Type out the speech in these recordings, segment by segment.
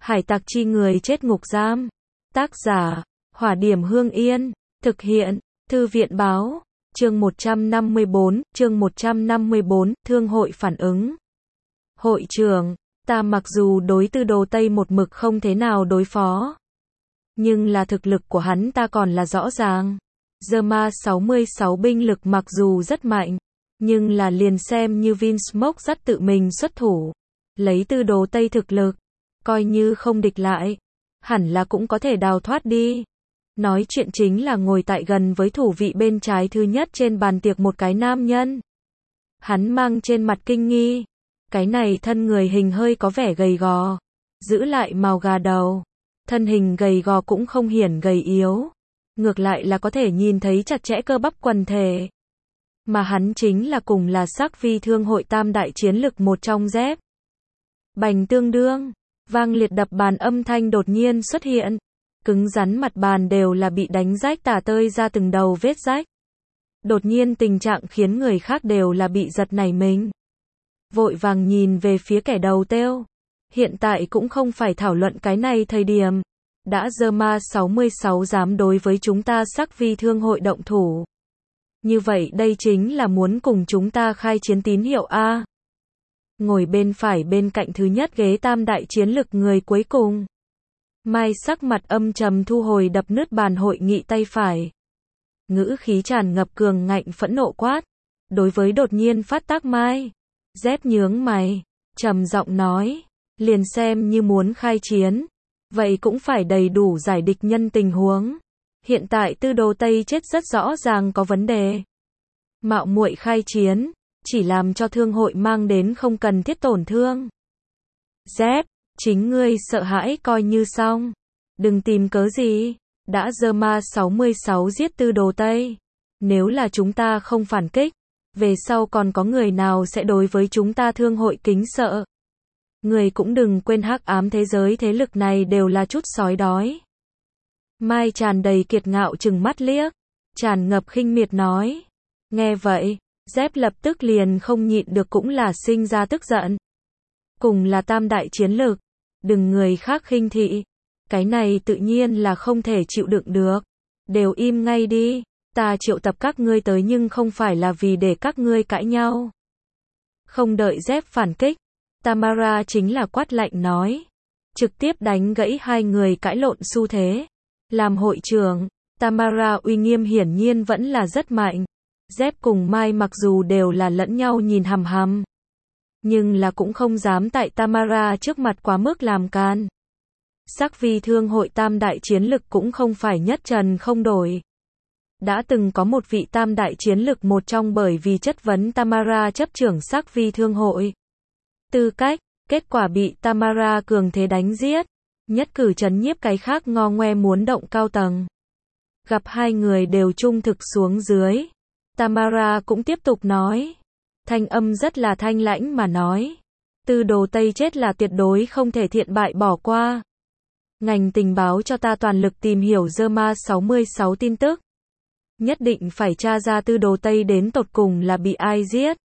Hải tặc chi người chết ngục giam. Tác giả, Hỏa Điểm Hương Yên. Thực hiện, Thư viện báo. Chương 154, Thương hội phản ứng. Hội trưởng, ta mặc dù đối Tư Đồ Tây một mực không thế nào đối phó, nhưng là thực lực của hắn ta còn là rõ ràng. Zerma 66 binh lực mặc dù rất mạnh, nhưng là liền xem như Vinsmoke dắt tự mình xuất thủ, lấy Tư Đồ Tây thực lực, coi như không địch lại, hẳn là cũng có thể đào thoát đi. Nói chuyện chính là ngồi tại gần với thủ vị bên trái thứ nhất trên bàn tiệc một cái nam nhân. Hắn mang trên mặt kinh nghi, cái này thân người hình hơi có vẻ gầy gò, giữ lại màu gà đầu, thân hình gầy gò cũng không hiển gầy yếu, ngược lại là có thể nhìn thấy chặt chẽ cơ bắp quần thể. Mà hắn chính là cùng là Sắc Vi Thương hội tam đại chiến lực một trong dép. Bành tương đương, vang liệt đập bàn âm thanh đột nhiên xuất hiện, cứng rắn mặt bàn đều là bị đánh rách tả tơi ra từng đầu vết rách. Đột nhiên tình trạng khiến người khác đều là bị giật nảy mình, vội vàng nhìn về phía kẻ đầu têu. Hiện tại cũng không phải thảo luận cái này thời điểm. Đã Zerma 66 dám đối với chúng ta Sắc Vi Thương hội động thủ, như vậy đây chính là muốn cùng chúng ta khai chiến tín hiệu a. Ngồi bên phải bên cạnh thứ nhất ghế tam đại chiến lực người cuối cùng, Mai sắc mặt âm trầm thu hồi đập nứt bàn hội nghị tay phải, ngữ khí tràn ngập cường ngạnh phẫn nộ quát. Đối với đột nhiên phát tác Mai, dép nhướng mày, trầm giọng nói, liền xem như muốn khai chiến, vậy cũng phải đầy đủ giải địch nhân tình huống. Hiện tại Tư Đồ Tây chết rất rõ ràng có vấn đề. Mạo muội khai chiến, chỉ làm cho thương hội mang đến không cần thiết tổn thương. Dép, chính ngươi sợ hãi coi như xong. Đừng tìm cớ gì. Đã Zerma 66 giết Tư Đồ Tây. Nếu là chúng ta không phản kích, về sau còn có người nào sẽ đối với chúng ta thương hội kính sợ. Người cũng đừng quên hắc ám thế giới thế lực này đều là chút sói đói. Mai tràn đầy kiệt ngạo trừng mắt liếc, tràn ngập khinh miệt nói. Nghe vậy, dép lập tức liền không nhịn được cũng là sinh ra tức giận. Cùng là tam đại chiến lực, đừng người khác khinh thị, cái này tự nhiên là không thể chịu đựng được. Đều im ngay đi, ta triệu tập các ngươi tới nhưng không phải là vì để các ngươi cãi nhau. Không đợi dép phản kích, Tamara chính là quát lạnh nói, trực tiếp đánh gãy hai người cãi lộn xu thế. Làm hội trưởng, Tamara uy nghiêm hiển nhiên vẫn là rất mạnh. Dép cùng Mai mặc dù đều là lẫn nhau nhìn hằm hằm, nhưng là cũng không dám tại Tamara trước mặt quá mức làm can. Sắc Vi Thương hội tam đại chiến lực cũng không phải nhất trần không đổi. Đã từng có một vị tam đại chiến lực một trong bởi vì chất vấn Tamara chấp trưởng Sắc Vi Thương hội tư cách, kết quả bị Tamara cường thế đánh giết, nhất cử trấn nhiếp cái khác ngo ngoe muốn động cao tầng. Gặp hai người đều trung thực xuống dưới, Tamara cũng tiếp tục nói, thanh âm rất là thanh lãnh mà nói, Tư Đồ Tây chết là tuyệt đối không thể thiện bại bỏ qua. Ngành tình báo cho ta toàn lực tìm hiểu Zerma 66 tin tức, nhất định phải tra ra Tư Đồ Tây đến tột cùng là bị ai giết.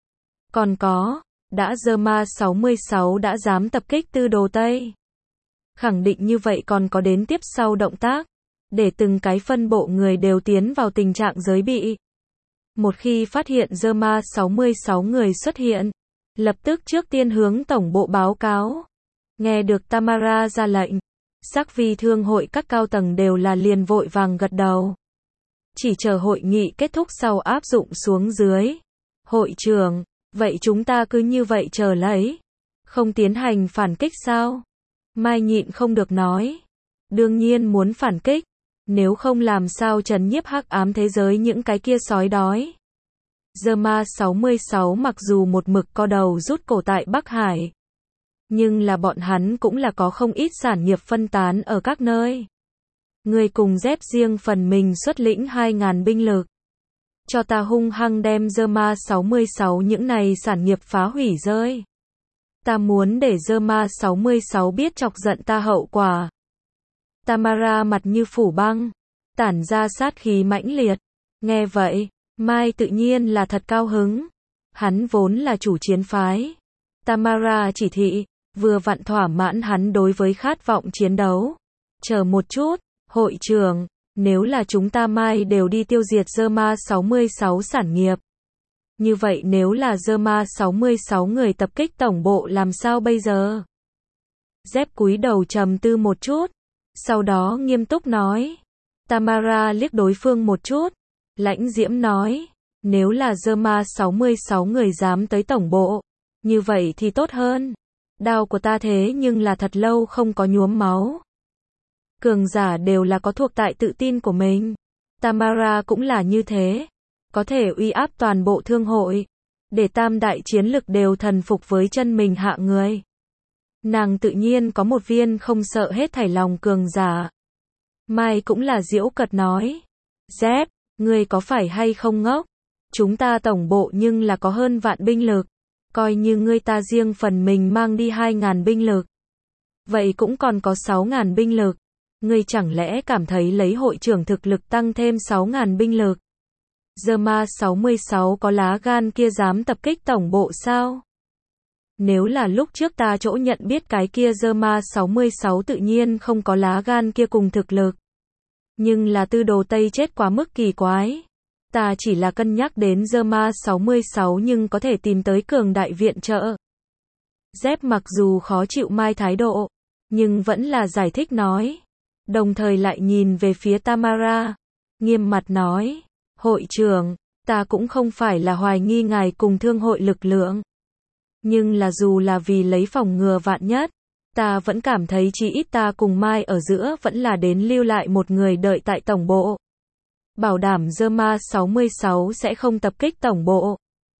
Còn có, đã Zerma 66 đã dám tập kích Tư Đồ Tây, khẳng định như vậy còn có đến tiếp sau động tác, để từng cái phân bộ người đều tiến vào tình trạng giới bị. Một khi phát hiện Zerma 66 người xuất hiện, lập tức trước tiên hướng tổng bộ báo cáo. Nghe được Tamara ra lệnh, Sắc Vi Thương hội các cao tầng đều là liền vội vàng gật đầu. Chỉ chờ hội nghị kết thúc sau áp dụng xuống dưới. Hội trưởng, vậy chúng ta cứ như vậy chờ lấy, không tiến hành phản kích sao? Mai nhịn không được nói. Đương nhiên muốn phản kích, nếu không làm sao trấn nhiếp hắc ám thế giới những cái kia sói đói. Zerma 66 mặc dù một mực co đầu rút cổ tại Bắc Hải, nhưng là bọn hắn cũng là có không ít sản nghiệp phân tán ở các nơi. Người cùng dép riêng phần mình xuất lĩnh 2.000 binh lực, cho ta hung hăng đem Zerma 66 những này sản nghiệp phá hủy rơi. Ta muốn để Zerma 66 biết chọc giận ta hậu quả. Tamara mặt như phủ băng, tản ra sát khí mãnh liệt. Nghe vậy, Mai tự nhiên là thật cao hứng. Hắn vốn là chủ chiến phái. Tamara chỉ thị, vừa vặn thỏa mãn hắn đối với khát vọng chiến đấu. Chờ một chút, hội trưởng, nếu là chúng ta mai đều đi tiêu diệt Zerma 66 sản nghiệp. Như vậy nếu là Zerma 66 người tập kích tổng bộ làm sao bây giờ? Zeb cúi đầu trầm tư một chút, sau đó nghiêm túc nói. Tamara liếc đối phương một chút, lãnh diễm nói, nếu là Zerma 66 người dám tới tổng bộ, như vậy thì tốt hơn. Đao của ta thế nhưng là thật lâu không có nhuốm máu. Cường giả đều là có thuộc tại tự tin của mình. Tamara cũng là như thế, có thể uy áp toàn bộ thương hội, để tam đại chiến lực đều thần phục với chân mình hạ người. Nàng tự nhiên có một viên không sợ hết thảy lòng cường giả. Mai cũng là giễu cợt nói, Zeb, ngươi có phải hay không ngốc? Chúng ta tổng bộ nhưng là có hơn vạn binh lực, coi như ngươi ta riêng phần mình mang đi 2.000 binh lực. Vậy cũng còn có 6.000 binh lực. Ngươi chẳng lẽ cảm thấy lấy hội trưởng thực lực tăng thêm 6.000 binh lực? Zerma 66 có lá gan kia dám tập kích tổng bộ sao? Nếu là lúc trước ta chỗ nhận biết cái kia Zerma 66 tự nhiên không có lá gan kia cùng thực lực. Nhưng là Tư Đồ Tây chết quá mức kỳ quái. Ta chỉ là cân nhắc đến Zerma 66 nhưng có thể tìm tới cường đại viện trợ. Zeb mặc dù khó chịu Mai thái độ, nhưng vẫn là giải thích nói. Đồng thời lại nhìn về phía Tamara, nghiêm mặt nói, hội trưởng, ta cũng không phải là hoài nghi ngài cùng thương hội lực lượng. Nhưng là dù là vì lấy phòng ngừa vạn nhất, ta vẫn cảm thấy chí ít ta cùng Mai ở giữa vẫn là đến lưu lại một người đợi tại tổng bộ. Bảo đảm Zerma 66 sẽ không tập kích tổng bộ.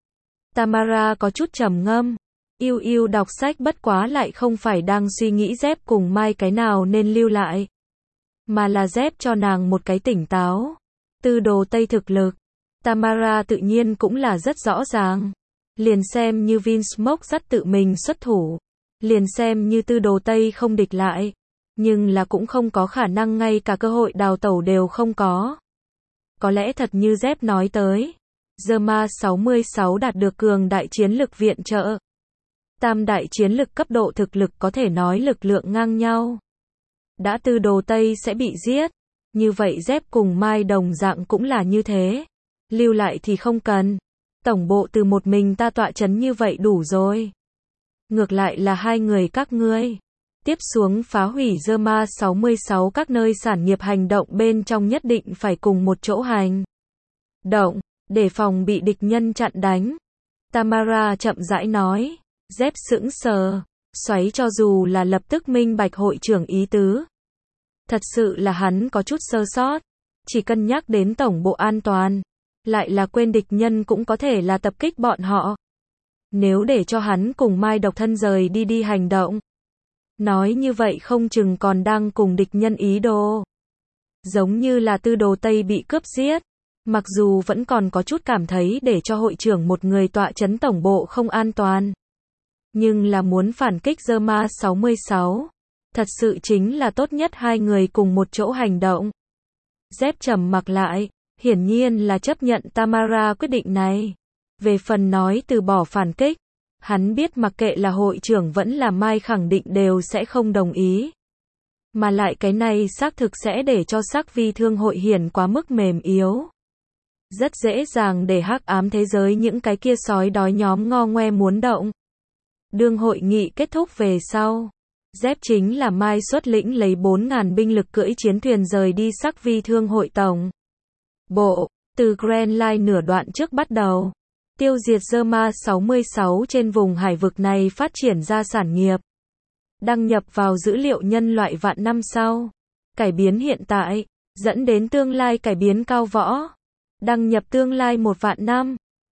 Tamara có chút trầm ngâm, yêu đọc sách bất quá lại không phải đang suy nghĩ Zeb cùng Mai cái nào nên lưu lại. Mà là Zeb cho nàng một cái tỉnh táo. Tư Đồ Tây thực lực, Tamara tự nhiên cũng là rất rõ ràng. Liền xem như Vinsmoke dắt tự mình xuất thủ, liền xem như Tư Đồ Tây không địch lại, nhưng là cũng không có khả năng ngay cả cơ hội đào tẩu đều không có. Có lẽ thật như Zeb nói tới, Zerma 66 đạt được cường đại chiến lực viện trợ. Tam đại chiến lực cấp độ thực lực có thể nói lực lượng ngang nhau. Đã Tư Đồ Tây sẽ bị giết, như vậy Zeb cùng Mai đồng dạng cũng là như thế. Lưu lại thì không cần. Tổng bộ từ một mình ta tọa chấn như vậy đủ rồi. Ngược lại là hai người các ngươi. Tiếp xuống phá hủy Zerma 66 các nơi sản nghiệp hành động bên trong nhất định phải cùng một chỗ hành động, để phòng bị địch nhân chặn đánh. Tamara chậm rãi nói. Zeb sững sờ, xoáy cho dù là lập tức minh bạch hội trưởng ý tứ. Thật sự là hắn có chút sơ sót, chỉ cân nhắc đến tổng bộ an toàn, lại là quên địch nhân cũng có thể là tập kích bọn họ. Nếu để cho hắn cùng Mai độc thân rời đi hành động, nói như vậy không chừng còn đang cùng địch nhân ý đồ. Giống như là Tư Đồ Tây bị cướp giết, mặc dù vẫn còn có chút cảm thấy để cho hội trưởng một người tọa chấn tổng bộ không an toàn. Nhưng là muốn phản kích Zerma 66, thật sự chính là tốt nhất hai người cùng một chỗ hành động. Zeb trầm mặc lại, hiển nhiên là chấp nhận Tamara quyết định này. Về phần nói từ bỏ phản kích, hắn biết mặc kệ là hội trưởng vẫn là Mai khẳng định đều sẽ không đồng ý. Mà lại cái này xác thực sẽ để cho sắc vi thương hội hiển quá mức mềm yếu. Rất dễ dàng để hắc ám thế giới những cái kia sói đói nhóm ngo ngoe muốn động. Đương hội nghị kết thúc về sau, Zeb chính là Mai xuất lĩnh lấy 4.000 binh lực cưỡi chiến thuyền rời đi sắc vi thương hội tổng bộ, từ Grand Line nửa đoạn trước bắt đầu, tiêu diệt Zerma 66 trên vùng hải vực này phát triển ra sản nghiệp, đăng nhập vào dữ liệu nhân loại vạn năm sau, cải biến hiện tại, dẫn đến tương lai cải biến cao võ, đăng nhập tương lai 1 vạn năm.